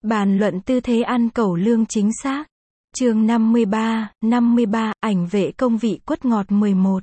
Bàn luận tư thế ăn cẩu lương chính xác. Chương 53, ảnh vệ công vị quất ngọt 11.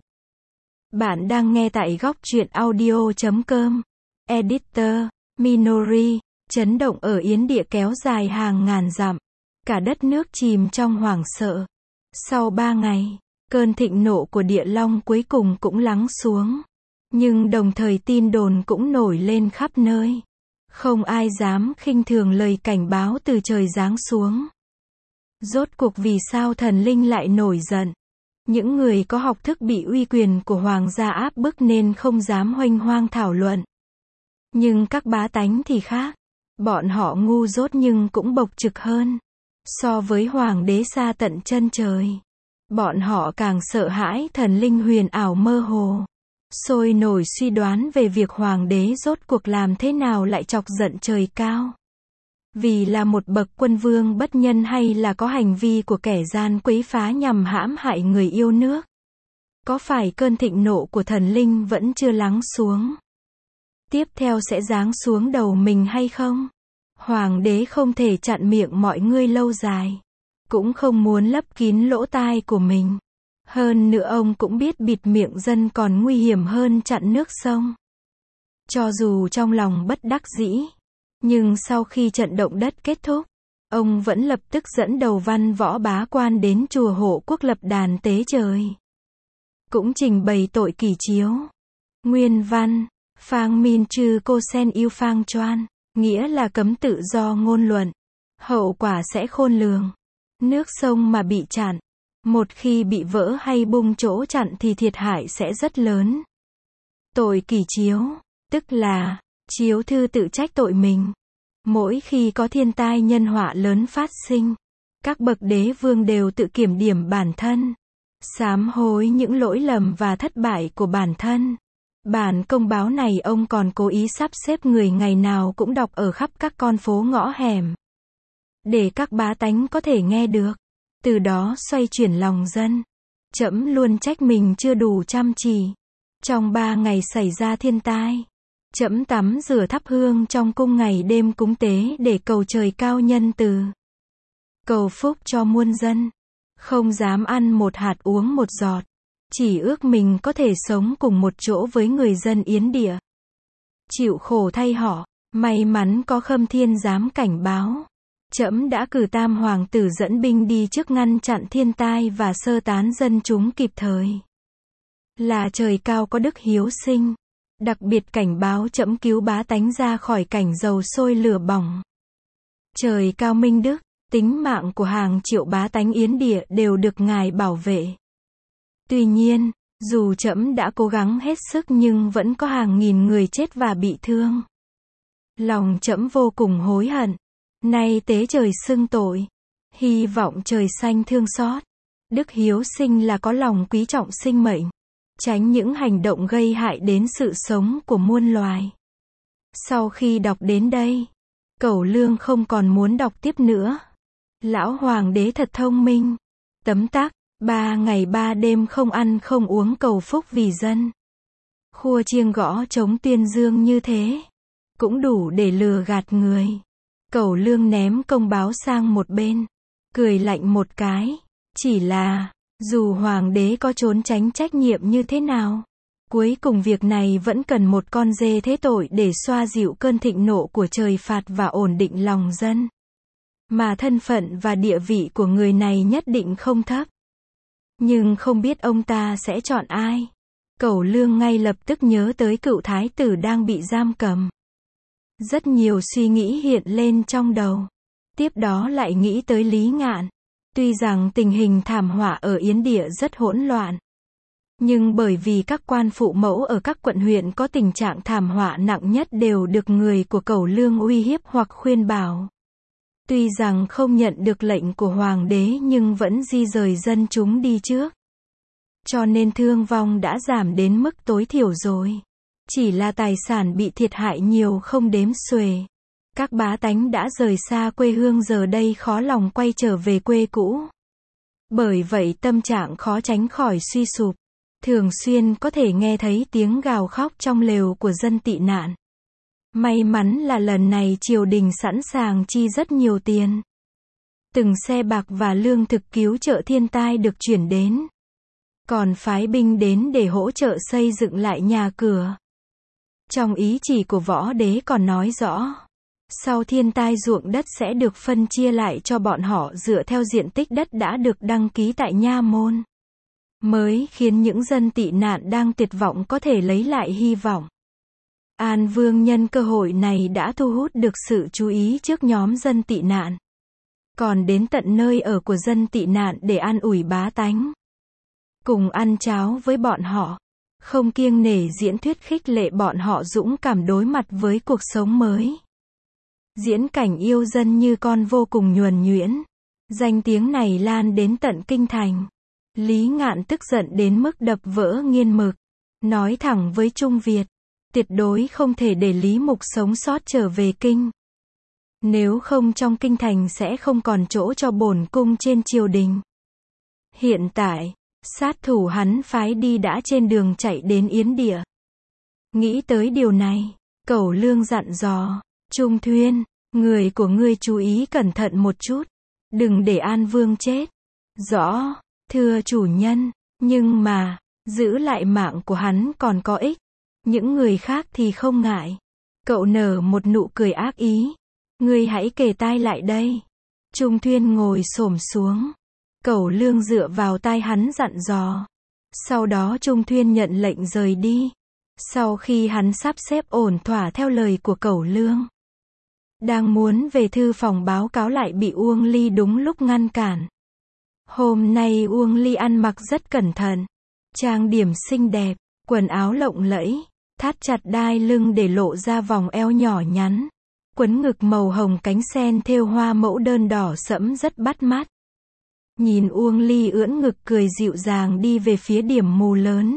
Bạn đang nghe tại góc truyện audio.com. Editor, Minori, chấn động ở Yến Địa kéo dài hàng ngàn dặm. Cả đất nước chìm trong hoảng sợ. Sau 3 ngày, cơn thịnh nộ của Địa Long cuối cùng cũng lắng xuống. Nhưng đồng thời tin đồn cũng nổi lên khắp nơi. Không ai dám khinh thường lời cảnh báo từ trời giáng xuống. Rốt cuộc vì sao thần linh lại nổi giận? Những người có học thức bị uy quyền của hoàng gia áp bức nên không dám huênh hoang thảo luận. Nhưng các bá tánh thì khác. Bọn họ ngu dốt nhưng cũng bộc trực hơn. So với hoàng đế xa tận chân trời. Bọn họ càng sợ hãi thần linh huyền ảo mơ hồ. Sôi nổi suy đoán về việc hoàng đế rốt cuộc làm thế nào lại chọc giận trời cao. Vì là một bậc quân vương bất nhân hay là có hành vi của kẻ gian quấy phá nhằm hãm hại người yêu nước. Có phải cơn thịnh nộ của thần linh vẫn chưa lắng xuống? Tiếp theo sẽ giáng xuống đầu mình hay không? Hoàng đế không thể chặn miệng mọi người lâu dài. Cũng không muốn lấp kín lỗ tai của mình. Hơn nữa ông cũng biết bịt miệng dân còn nguy hiểm hơn chặn nước sông. Cho dù trong lòng bất đắc dĩ, nhưng sau khi trận động đất kết thúc, ông vẫn lập tức dẫn đầu văn võ bá quan đến chùa Hộ Quốc lập đàn tế trời. Cũng trình bày tội kỷ chiếu. Nguyên văn, Phang Min Trư Cô Sen Yêu Phang Choan, nghĩa là cấm tự do ngôn luận. Hậu quả sẽ khôn lường. Nước sông mà bị chặn, một khi bị vỡ hay bung chỗ chặn thì thiệt hại sẽ rất lớn. Tội kỷ chiếu, tức là chiếu thư tự trách tội mình. Mỗi khi có thiên tai nhân họa lớn phát sinh, các bậc đế vương đều tự kiểm điểm bản thân, sám hối những lỗi lầm và thất bại của bản thân. Bản công báo này ông còn cố ý sắp xếp người ngày nào cũng đọc ở khắp các con phố ngõ hẻm, để các bá tánh có thể nghe được, từ đó xoay chuyển lòng dân. Trẫm luôn trách mình chưa đủ chăm chỉ. Trong 3 ngày xảy ra thiên tai, trẫm tắm rửa thắp hương trong cung ngày đêm cúng tế để cầu trời cao nhân từ, cầu phúc cho muôn dân. Không dám ăn một hạt uống một giọt, chỉ ước mình có thể sống cùng một chỗ với người dân Yến Địa. Chịu khổ thay họ, may mắn có Khâm Thiên dám cảnh báo. Trẫm đã cử Tam hoàng tử dẫn binh đi trước ngăn chặn thiên tai và sơ tán dân chúng kịp thời. Là trời cao có đức hiếu sinh, đặc biệt cảnh báo trẫm cứu bá tánh ra khỏi cảnh dầu sôi lửa bỏng. Trời cao minh đức, tính mạng của hàng triệu bá tánh Yến Địa đều được ngài bảo vệ. Tuy nhiên, dù trẫm đã cố gắng hết sức nhưng vẫn có hàng nghìn người chết và bị thương. Lòng trẫm vô cùng hối hận. Nay tế trời xưng tội, hy vọng trời xanh thương xót. Đức hiếu sinh là có lòng quý trọng sinh mệnh, tránh những hành động gây hại đến sự sống của muôn loài. Sau khi đọc đến đây, Cẩu Lương không còn muốn đọc tiếp nữa. Lão hoàng đế thật thông minh. Tấm tắc, 3 ngày 3 đêm không ăn không uống cầu phúc vì dân. Khua chiêng gõ trống tuyên dương như thế, cũng đủ để lừa gạt người. Cẩu Lương ném công báo sang một bên, cười lạnh một cái. Chỉ là, dù hoàng đế có trốn tránh trách nhiệm như thế nào, cuối cùng việc này vẫn cần một con dê thế tội để xoa dịu cơn thịnh nộ của trời phạt và ổn định lòng dân. Mà thân phận và địa vị của người này nhất định không thấp. Nhưng không biết ông ta sẽ chọn ai. Cẩu Lương ngay lập tức nhớ tới cựu thái tử đang bị giam cầm. Rất nhiều suy nghĩ hiện lên trong đầu. Tiếp đó lại nghĩ tới Lý Ngạn. Tuy rằng tình hình thảm họa ở Yến Địa rất hỗn loạn, nhưng bởi vì các quan phụ mẫu ở các quận huyện có tình trạng thảm họa nặng nhất đều được người của Cẩu Lương uy hiếp hoặc khuyên bảo. Tuy rằng không nhận được lệnh của hoàng đế nhưng vẫn di rời dân chúng đi trước. Cho nên thương vong đã giảm đến mức tối thiểu rồi. Chỉ là tài sản bị thiệt hại nhiều không đếm xuể. Các bá tánh đã rời xa quê hương giờ đây khó lòng quay trở về quê cũ. Bởi vậy tâm trạng khó tránh khỏi suy sụp. Thường xuyên có thể nghe thấy tiếng gào khóc trong lều của dân tị nạn. May mắn là lần này triều đình sẵn sàng chi rất nhiều tiền. Từng xe bạc và lương thực cứu trợ thiên tai được chuyển đến. Còn phái binh đến để hỗ trợ xây dựng lại nhà cửa. Trong ý chỉ của võ đế còn nói rõ, sau thiên tai ruộng đất sẽ được phân chia lại cho bọn họ dựa theo diện tích đất đã được đăng ký tại nha môn. Mới khiến những dân tị nạn đang tuyệt vọng có thể lấy lại hy vọng. An Vương nhân cơ hội này đã thu hút được sự chú ý trước nhóm dân tị nạn. Còn đến tận nơi ở của dân tị nạn để an ủi bá tánh. Cùng ăn cháo với bọn họ. Không kiêng nể diễn thuyết khích lệ bọn họ dũng cảm đối mặt với cuộc sống mới. Diễn cảnh yêu dân như con vô cùng nhuần nhuyễn. Danh tiếng này lan đến tận kinh thành. Lý Ngạn tức giận đến mức đập vỡ nghiên mực. Nói thẳng với Trung Việt. Tuyệt đối không thể để Lý Mục sống sót trở về kinh. Nếu không trong kinh thành sẽ không còn chỗ cho bổn cung trên triều đình. Hiện tại, sát thủ hắn phái đi đã trên đường chạy đến Yến Địa. Nghĩ tới điều này, Cẩu Lương dặn dò, Trung Thuyên, người của ngươi chú ý cẩn thận một chút. Đừng để An Vương chết. Rõ, thưa chủ nhân, nhưng mà, giữ lại mạng của hắn còn có ích. Những người khác thì không ngại. Cậu nở một nụ cười ác ý. Ngươi hãy kề tai lại đây. Trung Thuyên ngồi xổm xuống. Cẩu Lương dựa vào tai hắn dặn dò. Sau đó Trung Thuyên nhận lệnh rời đi. Sau khi hắn sắp xếp ổn thỏa theo lời của Cẩu Lương. Đang muốn về thư phòng báo cáo lại bị Uông Ly đúng lúc ngăn cản. Hôm nay Uông Ly ăn mặc rất cẩn thận. Trang điểm xinh đẹp, quần áo lộng lẫy, thắt chặt đai lưng để lộ ra vòng eo nhỏ nhắn. Quấn ngực màu hồng cánh sen thêu hoa mẫu đơn đỏ sẫm rất bắt mắt. Nhìn Uông Ly ưỡn ngực cười dịu dàng đi về phía điểm mù lớn.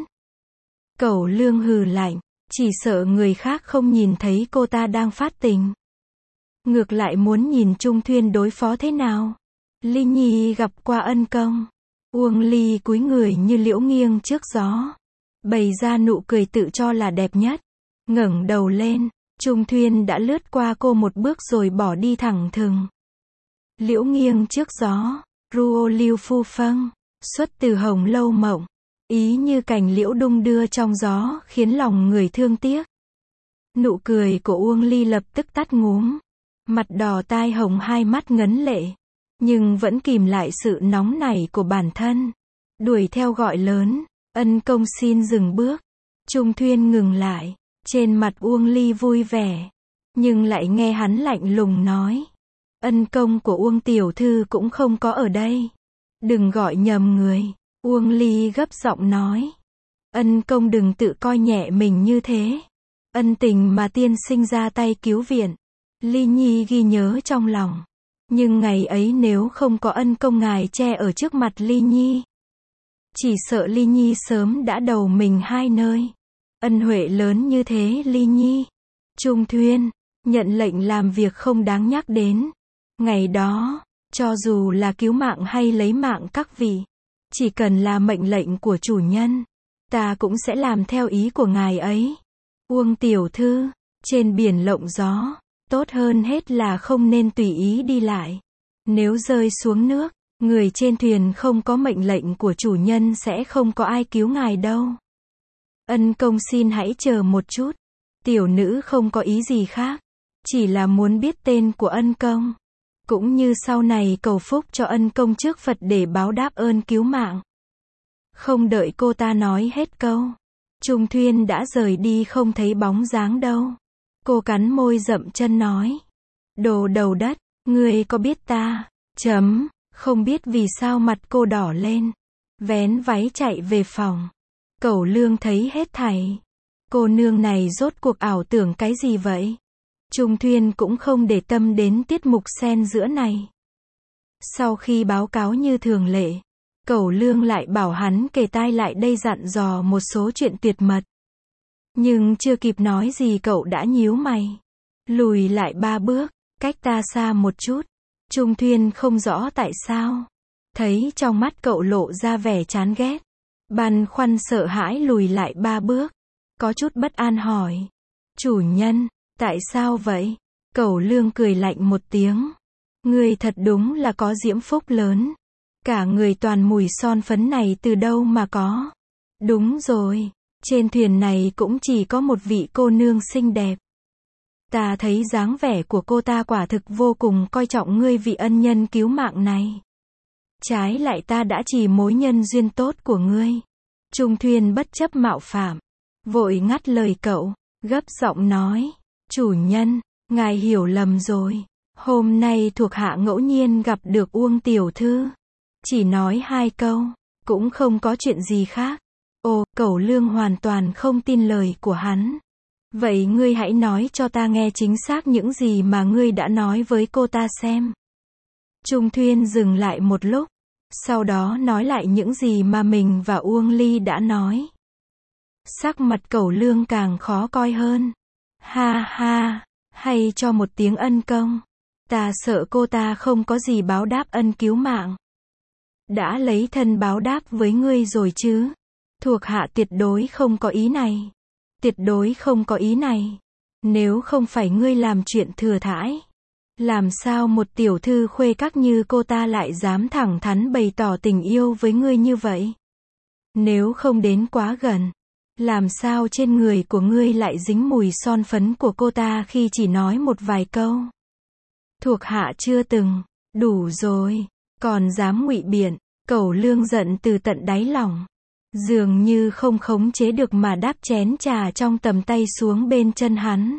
Cẩu Lương hừ lạnh, chỉ sợ người khác không nhìn thấy cô ta đang phát tình. Ngược lại muốn nhìn Trung Thuyên đối phó thế nào. Ly Nhi gặp qua ân công. Uông Ly cúi người như liễu nghiêng trước gió. Bày ra nụ cười tự cho là đẹp nhất. Ngẩng đầu lên, Trung Thuyên đã lướt qua cô một bước rồi bỏ đi thẳng thừng. Liễu nghiêng trước gió, ruo lưu phu phâng, xuất từ hồng lâu mộng. Ý như cành liễu đung đưa trong gió khiến lòng người thương tiếc. Nụ cười của Uông Ly lập tức tắt ngúm. Mặt đỏ tai hồng hai mắt ngấn lệ. Nhưng vẫn kìm lại sự nóng nảy của bản thân. Đuổi theo gọi lớn, ân công xin dừng bước. Trung Thuyên ngừng lại. Trên mặt Uông Ly vui vẻ. Nhưng lại nghe hắn lạnh lùng nói. Ân công của Uông tiểu thư cũng không có ở đây. Đừng gọi nhầm người. Uông Ly gấp giọng nói. Ân công đừng tự coi nhẹ mình như thế. Ân tình mà tiên sinh ra tay cứu viện. Ly Nhi ghi nhớ trong lòng. Nhưng ngày ấy nếu không có ân công ngài che ở trước mặt Ly Nhi. Chỉ sợ Ly Nhi sớm đã đầu mình hai nơi. Ân huệ lớn như thế Ly Nhi. Trung Thuyên, nhận lệnh làm việc không đáng nhắc đến. Ngày đó, cho dù là cứu mạng hay lấy mạng các vị. Chỉ cần là mệnh lệnh của chủ nhân. Ta cũng sẽ làm theo ý của ngài ấy. Uông tiểu thư, trên biển lộng gió. Tốt hơn hết là không nên tùy ý đi lại. Nếu rơi xuống nước, người trên thuyền không có mệnh lệnh của chủ nhân sẽ không có ai cứu ngài đâu. Ân công xin hãy chờ một chút. Tiểu nữ không có ý gì khác. Chỉ là muốn biết tên của ân công. Cũng như sau này cầu phúc cho ân công trước Phật để báo đáp ơn cứu mạng. Không đợi cô ta nói hết câu. Trung Thuyên đã rời đi không thấy bóng dáng đâu. Cô cắn môi dậm chân nói. Đồ đầu đất, ngươi có biết ta? Không biết vì sao mặt cô đỏ lên. Vén váy chạy về phòng. Cẩu Lương thấy hết thảy. Cô nương này rốt cuộc ảo tưởng cái gì vậy? Trung Thuyên cũng không để tâm đến tiết mục xen giữa này. Sau khi báo cáo như thường lệ, Cẩu Lương lại bảo hắn kề tai lại đây dặn dò một số chuyện tuyệt mật. Nhưng chưa kịp nói gì cậu đã nhíu mày. Lùi lại 3 bước, cách ta xa một chút. Trung Thuyên không rõ tại sao. Thấy trong mắt cậu lộ ra vẻ chán ghét. Băn khoăn sợ hãi lùi lại 3 bước. Có chút bất an hỏi. Chủ nhân, Tại sao vậy? Cẩu Lương cười lạnh một tiếng. Ngươi thật đúng là có diễm phúc lớn. Cả người toàn mùi son phấn này từ đâu mà có? Đúng rồi, trên thuyền này cũng chỉ có một vị cô nương xinh đẹp. Ta thấy dáng vẻ của cô ta quả thực vô cùng coi trọng ngươi vị ân nhân cứu mạng này. Trái lại ta đã chỉ mối nhân duyên tốt của ngươi. Trung Thuyên bất chấp mạo phạm, vội ngắt lời cậu, gấp giọng nói, chủ nhân, ngài hiểu lầm rồi. Hôm nay thuộc hạ ngẫu nhiên gặp được Uông tiểu thư. Chỉ nói 2 câu, cũng không có chuyện gì khác. Ồ, Cẩu Lương hoàn toàn không tin lời của hắn. Vậy ngươi hãy nói cho ta nghe chính xác những gì mà ngươi đã nói với cô ta xem. Trung Thuyên dừng lại một lúc, sau đó nói lại những gì mà mình và Uông Ly đã nói. Sắc mặt Cẩu Lương càng khó coi hơn. Ha ha, hay cho một tiếng ân công. Ta sợ cô ta không có gì báo đáp ân cứu mạng. Đã lấy thân báo đáp với ngươi rồi chứ. Thuộc hạ tuyệt đối không có ý này. Tuyệt đối không có ý này. Nếu không phải ngươi làm chuyện thừa thãi, làm sao một tiểu thư khuê các như cô ta lại dám thẳng thắn bày tỏ tình yêu với ngươi như vậy? Nếu không đến quá gần, làm sao trên người của ngươi lại dính mùi son phấn của cô ta khi chỉ nói một vài câu? Thuộc hạ chưa từng. Đủ rồi, còn dám ngụy biện. Cẩu Lương giận từ tận đáy lòng, dường như không khống chế được mà đáp chén trà trong tầm tay xuống bên chân hắn.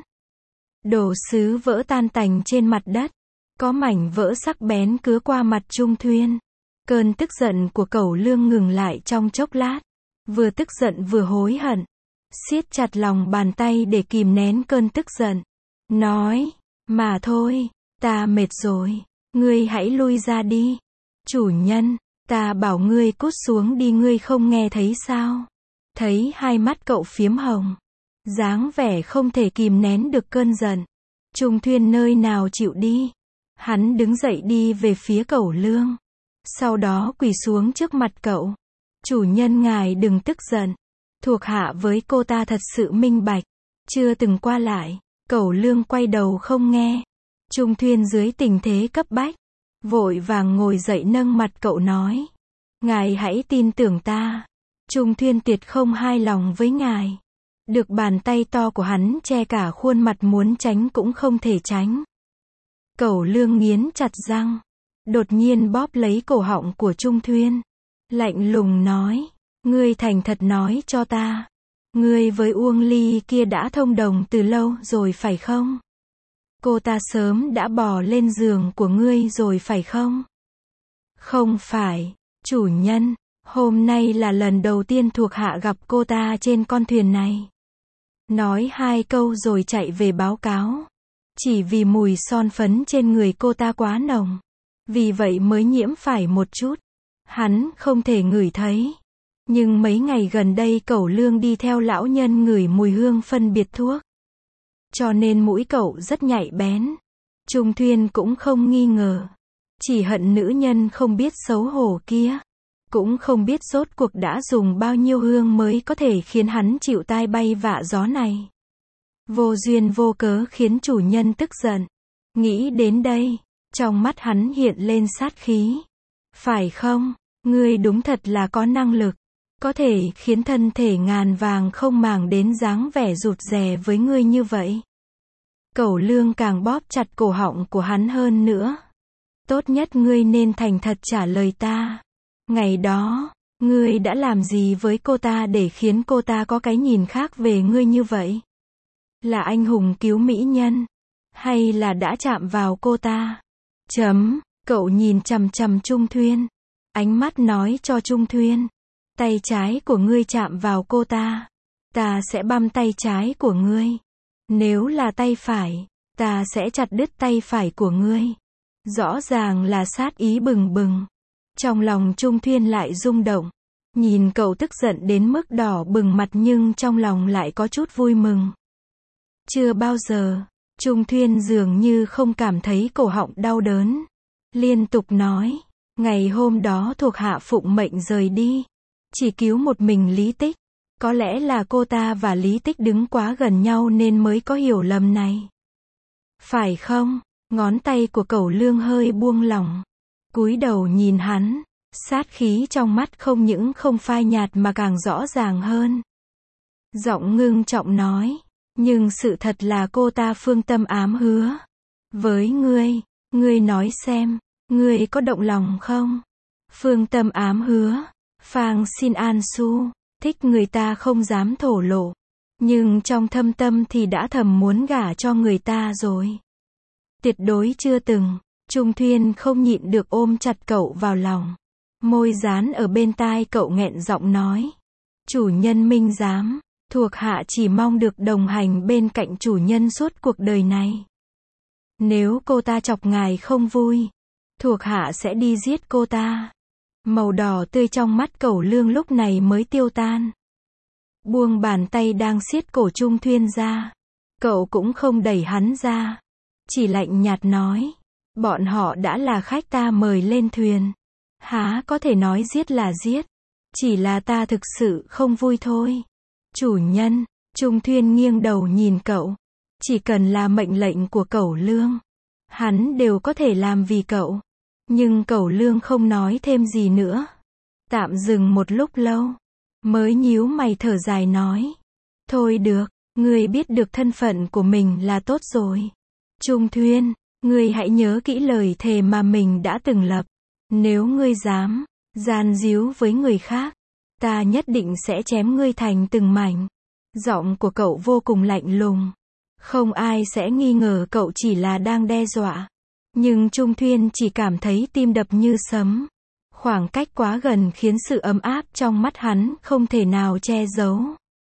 Đồ sứ vỡ tan tành trên mặt đất, có mảnh vỡ sắc bén cứa qua mặt Trung Thuyên. Cơn tức giận của Cẩu Lương ngừng lại trong chốc lát, vừa tức giận vừa hối hận, siết chặt lòng bàn tay để kìm nén cơn tức giận. Nói, mà thôi, ta mệt rồi, ngươi hãy lui ra đi. Chủ nhân, ta bảo ngươi cút xuống đi, ngươi không nghe thấy sao? Thấy hai mắt cậu phiếm hồng, dáng vẻ không thể kìm nén được cơn giận. Trung Thuyên nơi nào chịu đi. Hắn đứng dậy đi về phía Cẩu Lương. Sau đó quỳ xuống trước mặt cậu. Chủ nhân ngài đừng tức giận. Thuộc hạ với cô ta thật sự minh bạch. Chưa từng qua lại. Cẩu Lương quay đầu không nghe. Trung Thuyên dưới tình thế cấp bách, vội vàng ngồi dậy nâng mặt cậu nói. Ngài hãy tin tưởng ta. Trung Thuyên tuyệt không hài lòng với ngài. Được bàn tay to của hắn che cả khuôn mặt, muốn tránh cũng không thể tránh. Cẩu Lương nghiến chặt răng, đột nhiên bóp lấy cổ họng của Trung Thuyên. Lạnh lùng nói, ngươi thành thật nói cho ta. Ngươi với Uông Ly kia đã thông đồng từ lâu rồi phải không? Cô ta sớm đã bò lên giường của ngươi rồi phải không? Không phải, chủ nhân, hôm nay là lần đầu tiên thuộc hạ gặp cô ta trên con thuyền này. Nói 2 câu rồi chạy về báo cáo. Chỉ vì mùi son phấn trên người cô ta quá nồng. Vì vậy mới nhiễm phải một chút. Hắn không thể ngửi thấy. Nhưng mấy ngày gần đây Cẩu Lương đi theo lão nhân ngửi mùi hương phân biệt thuốc. Cho nên mũi cậu rất nhạy bén. Trung Thuyên cũng không nghi ngờ. Chỉ hận nữ nhân không biết xấu hổ kia. Cũng không biết rốt cuộc đã dùng bao nhiêu hương mới có thể khiến hắn chịu tai bay vạ gió này. Vô duyên vô cớ khiến chủ nhân tức giận. Nghĩ đến đây, trong mắt hắn hiện lên sát khí. Phải không? Ngươi đúng thật là có năng lực. Có thể khiến thân thể ngàn vàng không màng đến dáng vẻ rụt rè với ngươi như vậy. Cẩu Lương càng bóp chặt cổ họng của hắn hơn nữa. Tốt nhất ngươi nên thành thật trả lời ta. Ngày đó, ngươi đã làm gì với cô ta để khiến cô ta có cái nhìn khác về ngươi như vậy? Là anh hùng cứu mỹ nhân? Hay là đã chạm vào cô ta? Cậu nhìn chằm chằm Trung Thuyên. Ánh mắt nói cho Trung Thuyên. Tay trái của ngươi chạm vào cô ta. Ta sẽ băm tay trái của ngươi. Nếu là tay phải, ta sẽ chặt đứt tay phải của ngươi. Rõ ràng là sát ý bừng bừng. Trong lòng Trung Thuyên lại rung động. Nhìn cậu tức giận đến mức đỏ bừng mặt nhưng trong lòng lại có chút vui mừng. Chưa bao giờ, Trung Thuyên dường như không cảm thấy cổ họng đau đớn. Liên tục nói, ngày hôm đó thuộc hạ phụng mệnh rời đi. Chỉ cứu một mình Lý Tích. Có lẽ là cô ta và Lý Tích đứng quá gần nhau nên mới có hiểu lầm này. Phải không? Ngón tay của Cẩu Lương hơi buông lỏng. Cúi đầu nhìn hắn. Sát khí trong mắt không những không phai nhạt mà càng rõ ràng hơn. Giọng ngưng trọng nói. Nhưng sự thật là cô ta phương tâm ám hứa. Với ngươi nói xem, ngươi có động lòng không? Phương tâm ám hứa. Phang Xin An Su. Thích người ta không dám thổ lộ. Nhưng trong thâm tâm thì đã thầm muốn gả cho người ta rồi. Tuyệt đối chưa từng. Trung Thuyên không nhịn được ôm chặt cậu vào lòng. Môi dán ở bên tai cậu nghẹn giọng nói. Chủ nhân minh giám, thuộc hạ chỉ mong được đồng hành bên cạnh chủ nhân suốt cuộc đời này. Nếu cô ta chọc ngài không vui, thuộc hạ sẽ đi giết cô ta. Màu đỏ tươi trong mắt Cẩu Lương lúc này mới tiêu tan. Buông bàn tay đang siết cổ Trung Thuyên ra. Cậu cũng không đẩy hắn ra. Chỉ lạnh nhạt nói. Bọn họ đã là khách ta mời lên thuyền. Há có thể nói giết là giết. Chỉ là ta thực sự không vui thôi. Chủ nhân, Trung Thuyên nghiêng đầu nhìn cậu. Chỉ cần là mệnh lệnh của Cẩu Lương, hắn đều có thể làm vì cậu. Nhưng Cẩu Lương không nói thêm gì nữa. Tạm dừng một lúc lâu. Mới nhíu mày thở dài nói. Thôi được, ngươi biết được thân phận của mình là tốt rồi. Trung Thuyên, ngươi hãy nhớ kỹ lời thề mà mình đã từng lập. Nếu ngươi dám gian díu với người khác, ta nhất định sẽ chém ngươi thành từng mảnh. Giọng của cậu vô cùng lạnh lùng. Không ai sẽ nghi ngờ cậu chỉ là đang đe dọa. Nhưng Trung Thuyên chỉ cảm thấy tim đập như sấm. Khoảng cách quá gần khiến sự ấm áp trong mắt hắn không thể nào che giấu.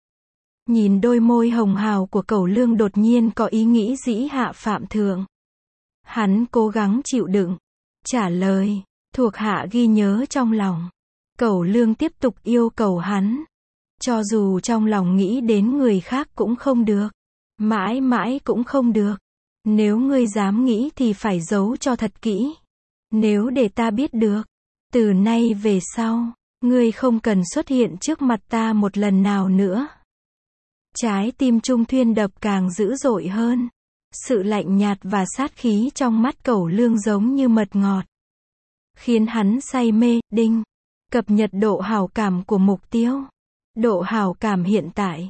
Nhìn đôi môi hồng hào của Cẩu Lương đột nhiên có ý nghĩ dĩ hạ phạm thượng. Hắn cố gắng chịu đựng. Trả lời, thuộc hạ ghi nhớ trong lòng. Cẩu Lương tiếp tục yêu cầu hắn. Cho dù trong lòng nghĩ đến người khác cũng không được. Mãi mãi cũng không được. Nếu ngươi dám nghĩ thì phải giấu cho thật kỹ. Nếu để ta biết được, từ nay về sau, ngươi không cần xuất hiện trước mặt ta một lần nào nữa. Trái tim Trung Thuyên đập càng dữ dội hơn. Sự lạnh nhạt và sát khí trong mắt Cẩu Lương giống như mật ngọt. Khiến hắn say mê, đinh. Cập nhật độ hảo cảm của mục tiêu. Độ hảo cảm hiện tại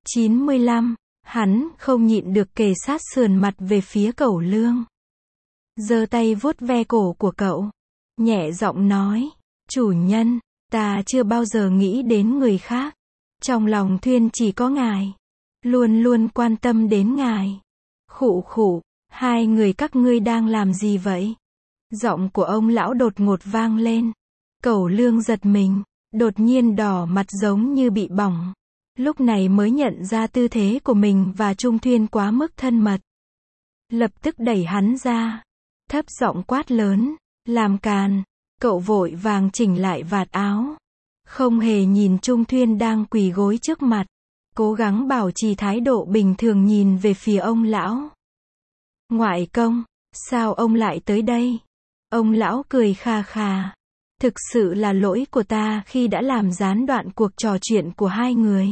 95. Hắn không nhịn được kề sát sườn mặt về phía Cẩu Lương. Giơ tay vuốt ve cổ của cậu. Nhẹ giọng nói. Chủ nhân, ta chưa bao giờ nghĩ đến người khác. Trong lòng Thuyên chỉ có ngài. Luôn luôn quan tâm đến ngài. Khụ khụ, hai người các ngươi đang làm gì vậy? Giọng của ông lão đột ngột vang lên. Cẩu Lương giật mình, đột nhiên đỏ mặt giống như bị bỏng. Lúc này mới nhận ra tư thế của mình và Trung Thuyên quá mức thân mật. Lập tức đẩy hắn ra. Thấp giọng quát lớn. Làm càn. Cậu vội vàng chỉnh lại vạt áo. Không hề nhìn Trung Thuyên đang quỳ gối trước mặt. Cố gắng bảo trì thái độ bình thường nhìn về phía ông lão. Ngoại công, sao ông lại tới đây? Ông lão cười khà khà. Thực sự là lỗi của ta khi đã làm gián đoạn cuộc trò chuyện của hai người.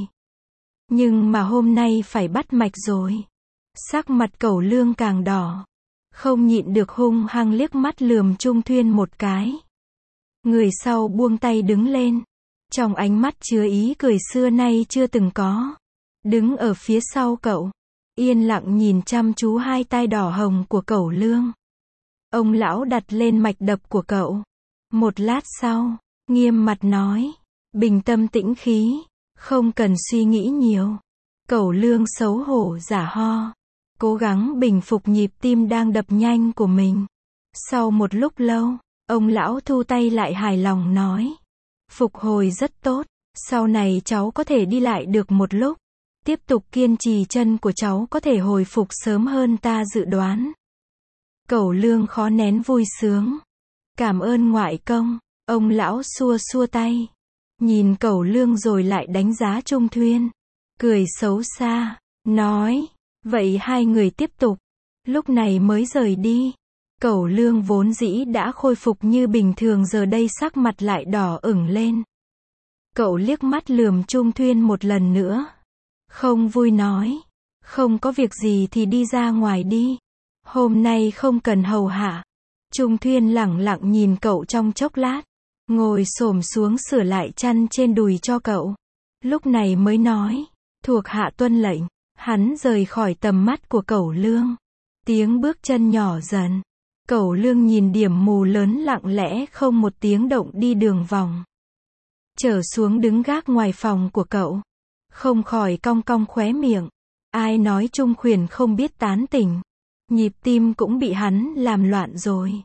Nhưng mà hôm nay phải bắt mạch rồi. Sắc mặt Cẩu Lương càng đỏ. Không nhịn được hung hăng liếc mắt lườm Trung Thuyên một cái. Người sau buông tay đứng lên. Trong ánh mắt chứa ý cười xưa nay chưa từng có. Đứng ở phía sau cậu. Yên lặng nhìn chăm chú hai tai đỏ hồng của Cẩu Lương. Ông lão đặt lên mạch đập của cậu. Một lát sau, nghiêm mặt nói. Bình tâm tĩnh khí. Không cần suy nghĩ nhiều. Cẩu Lương xấu hổ giả ho. Cố gắng bình phục nhịp tim đang đập nhanh của mình. Sau một lúc lâu, ông lão thu tay lại hài lòng nói. Phục hồi rất tốt. Sau này cháu có thể đi lại được một lúc. Tiếp tục kiên trì chân của cháu có thể hồi phục sớm hơn ta dự đoán. Cẩu Lương khó nén vui sướng. Cảm ơn ngoại công. Ông lão xua xua tay. Nhìn Cẩu Lương rồi lại đánh giá Trung Thuyên. Cười xấu xa. Nói. Vậy hai người tiếp tục. Lúc này mới rời đi. Cẩu Lương vốn dĩ đã khôi phục như bình thường giờ đây sắc mặt lại đỏ ửng lên. Cậu liếc mắt lườm Trung Thuyên một lần nữa. Không vui nói. Không có việc gì thì đi ra ngoài đi. Hôm nay không cần hầu hạ. Trung Thuyên lẳng lặng nhìn cậu trong chốc lát. Ngồi xổm xuống sửa lại chăn trên đùi cho cậu. Lúc này mới nói. Thuộc hạ tuân lệnh. Hắn rời khỏi tầm mắt của Cẩu Lương. Tiếng bước chân nhỏ dần. Cẩu Lương nhìn điểm mù lớn lặng lẽ không một tiếng động đi đường vòng. Trở xuống đứng gác ngoài phòng của cậu. Không khỏi cong cong khóe miệng. Ai nói Trung Khuyển không biết tán tỉnh. Nhịp tim cũng bị hắn làm loạn rồi.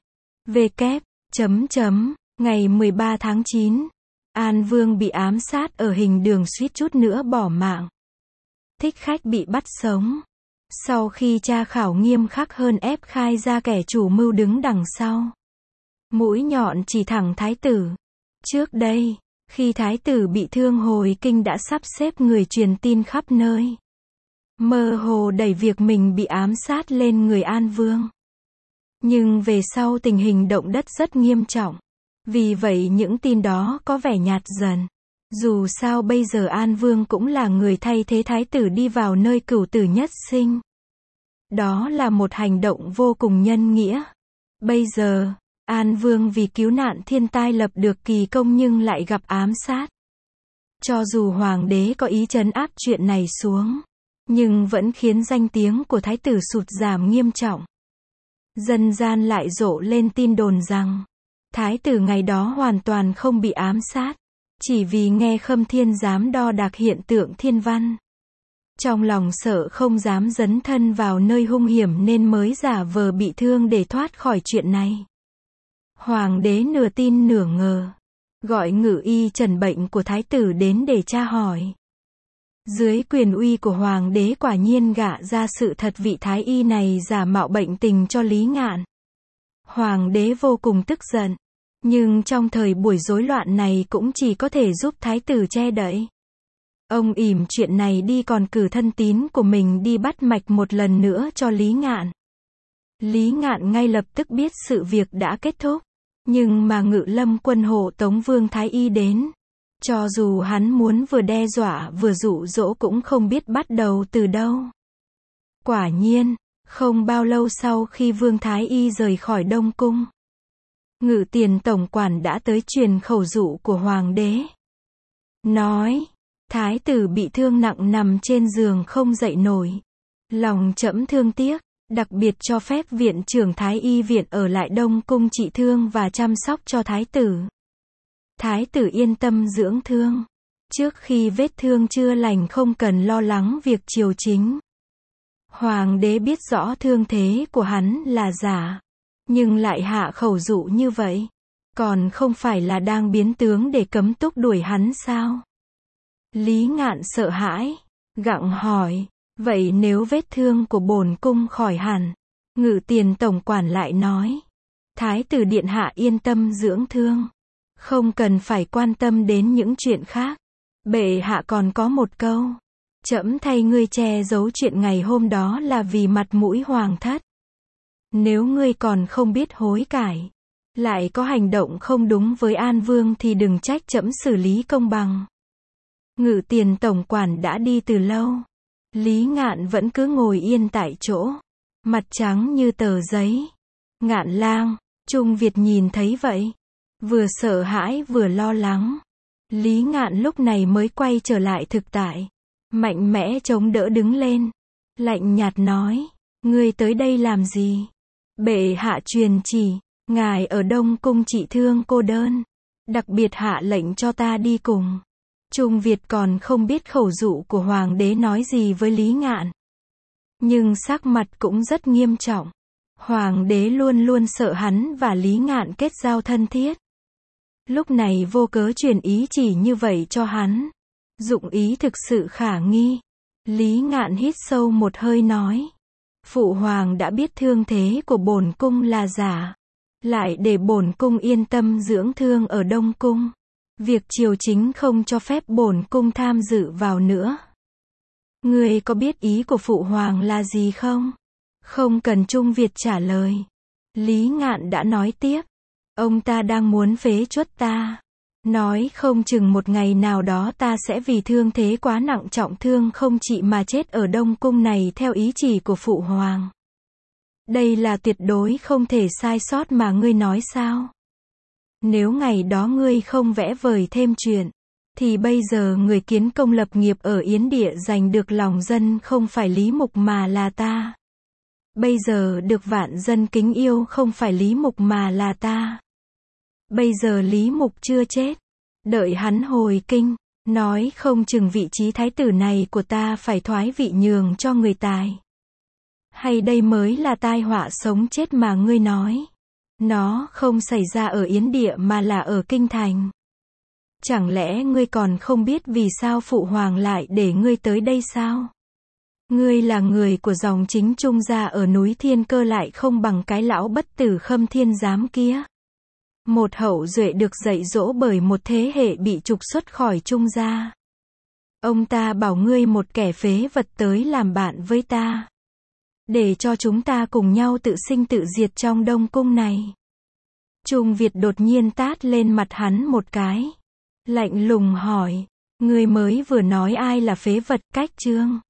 Ngày 13 tháng 9. An Vương bị ám sát ở hình đường suýt chút nữa bỏ mạng. Thích Khách bị bắt sống. Sau khi tra khảo nghiêm khắc hơn ép khai ra kẻ chủ mưu đứng đằng sau. Mũi nhọn chỉ thẳng thái tử. Trước đây, khi thái tử bị thương hồi kinh đã sắp xếp người truyền tin khắp nơi. Mơ hồ đẩy việc mình bị ám sát lên người An Vương. Nhưng về sau tình hình động đất rất nghiêm trọng. Vì vậy những tin đó có vẻ nhạt dần. Dù sao bây giờ An Vương cũng là người thay thế thái tử đi vào nơi cửu tử nhất sinh. Đó là một hành động vô cùng nhân nghĩa. Bây giờ, An Vương vì cứu nạn thiên tai lập được kỳ công nhưng lại gặp ám sát. Cho dù hoàng đế có ý trấn áp chuyện này xuống, nhưng vẫn khiến danh tiếng của thái tử sụt giảm nghiêm trọng. Dân gian lại rộ lên tin đồn rằng, thái tử ngày đó hoàn toàn không bị ám sát, chỉ vì nghe Khâm Thiên Giám đo đạc hiện tượng thiên văn. Trong lòng sợ không dám dấn thân vào nơi hung hiểm nên mới giả vờ bị thương để thoát khỏi chuyện này. Hoàng đế nửa tin nửa ngờ, gọi ngự y trần bệnh của thái tử đến để tra hỏi. Dưới quyền uy của hoàng đế quả nhiên gạ ra sự thật vị thái y này giả mạo bệnh tình cho Lý Ngạn. Hoàng đế vô cùng tức giận, nhưng trong thời buổi rối loạn này cũng chỉ có thể giúp thái tử che đậy. Ông ỉm chuyện này đi còn cử thân tín của mình đi bắt mạch một lần nữa cho Lý Ngạn. Lý Ngạn ngay lập tức biết sự việc đã kết thúc, nhưng mà Ngự Lâm quân hộ tống Vương Thái Y đến. Cho dù hắn muốn vừa đe dọa vừa dụ dỗ cũng không biết bắt đầu từ đâu. Quả nhiên, không bao lâu sau khi Vương Thái Y rời khỏi Đông Cung, Ngự Tiền tổng quản đã tới truyền khẩu dụ của hoàng đế. Nói, thái tử bị thương nặng nằm trên giường không dậy nổi. Lòng trẫm thương tiếc, đặc biệt cho phép viện trưởng Thái Y viện ở lại Đông Cung trị thương và chăm sóc cho thái tử. Thái tử yên tâm dưỡng thương. Trước khi vết thương chưa lành không cần lo lắng việc triều chính. Hoàng đế biết rõ thương thế của hắn là giả, nhưng lại hạ khẩu dụ như vậy. Còn không phải là đang biến tướng để cấm túc đuổi hắn sao? Lý Ngạn sợ hãi, gặng hỏi, vậy nếu vết thương của bổn cung khỏi hẳn? Ngự Tiền tổng quản lại nói, thái tử điện hạ yên tâm dưỡng thương, không cần phải quan tâm đến những chuyện khác. Bệ hạ còn có một câu, trẫm thay ngươi che giấu chuyện ngày hôm đó là vì mặt mũi hoàng thất. Nếu ngươi còn không biết hối cải, lại có hành động không đúng với An Vương thì đừng trách trẫm xử lý công bằng. Ngự Tiền tổng quản đã đi từ lâu. Lý Ngạn vẫn cứ ngồi yên tại chỗ, mặt trắng như tờ giấy. Ngạn lang, Trung Việt nhìn thấy vậy, vừa sợ hãi vừa lo lắng. Lý Ngạn lúc này mới quay trở lại thực tại, mạnh mẽ chống đỡ đứng lên, lạnh nhạt nói, ngươi tới đây làm gì? Bệ hạ truyền chỉ, ngài ở Đông Cung trị thương cô đơn, đặc biệt hạ lệnh cho ta đi cùng. Trung Việt còn không biết khẩu dụ của hoàng đế nói gì với Lý Ngạn, nhưng sắc mặt cũng rất nghiêm trọng. Hoàng đế luôn luôn sợ hắn và Lý Ngạn kết giao thân thiết. Lúc này vô cớ truyền ý chỉ như vậy cho hắn, dụng ý thực sự khả nghi. Lý Ngạn hít sâu một hơi nói, phụ hoàng đã biết thương thế của bổn cung là giả, lại để bổn cung yên tâm dưỡng thương ở Đông Cung. Việc triều chính không cho phép bổn cung tham dự vào nữa. Ngươi có biết ý của phụ hoàng là gì không? Không cần Trung Việt trả lời. Lý Ngạn đã nói tiếp, ông ta đang muốn phế truất ta. Nói không chừng một ngày nào đó ta sẽ vì thương thế quá nặng trọng thương không trị mà chết ở Đông Cung này theo ý chỉ của Phụ Hoàng. Đây là tuyệt đối không thể sai sót mà ngươi nói sao? Nếu ngày đó ngươi không vẽ vời thêm chuyện, thì bây giờ người kiến công lập nghiệp ở Yến Địa giành được lòng dân không phải Lý Mục mà là ta. Bây giờ được vạn dân kính yêu không phải Lý Mục mà là ta. Bây giờ Lý Mục chưa chết. Đợi hắn hồi kinh, nói không chừng vị trí thái tử này của ta phải thoái vị nhường cho người tài. Hay đây mới là tai họa sống chết mà ngươi nói? Nó không xảy ra ở Yến Địa mà là ở Kinh Thành. Chẳng lẽ ngươi còn không biết vì sao Phụ Hoàng lại để ngươi tới đây sao? Ngươi là người của dòng chính Trung gia ở núi Thiên Cơ lại không bằng cái lão bất tử Khâm Thiên Giám kia. Một hậu duệ được dạy dỗ bởi một thế hệ bị trục xuất khỏi Trung gia. Ông ta bảo ngươi một kẻ phế vật tới làm bạn với ta. Để cho chúng ta cùng nhau tự sinh tự diệt trong Đông Cung này. Trung Việt đột nhiên tát lên mặt hắn một cái. Lạnh lùng hỏi, ngươi mới vừa nói ai là phế vật? Cách Chương.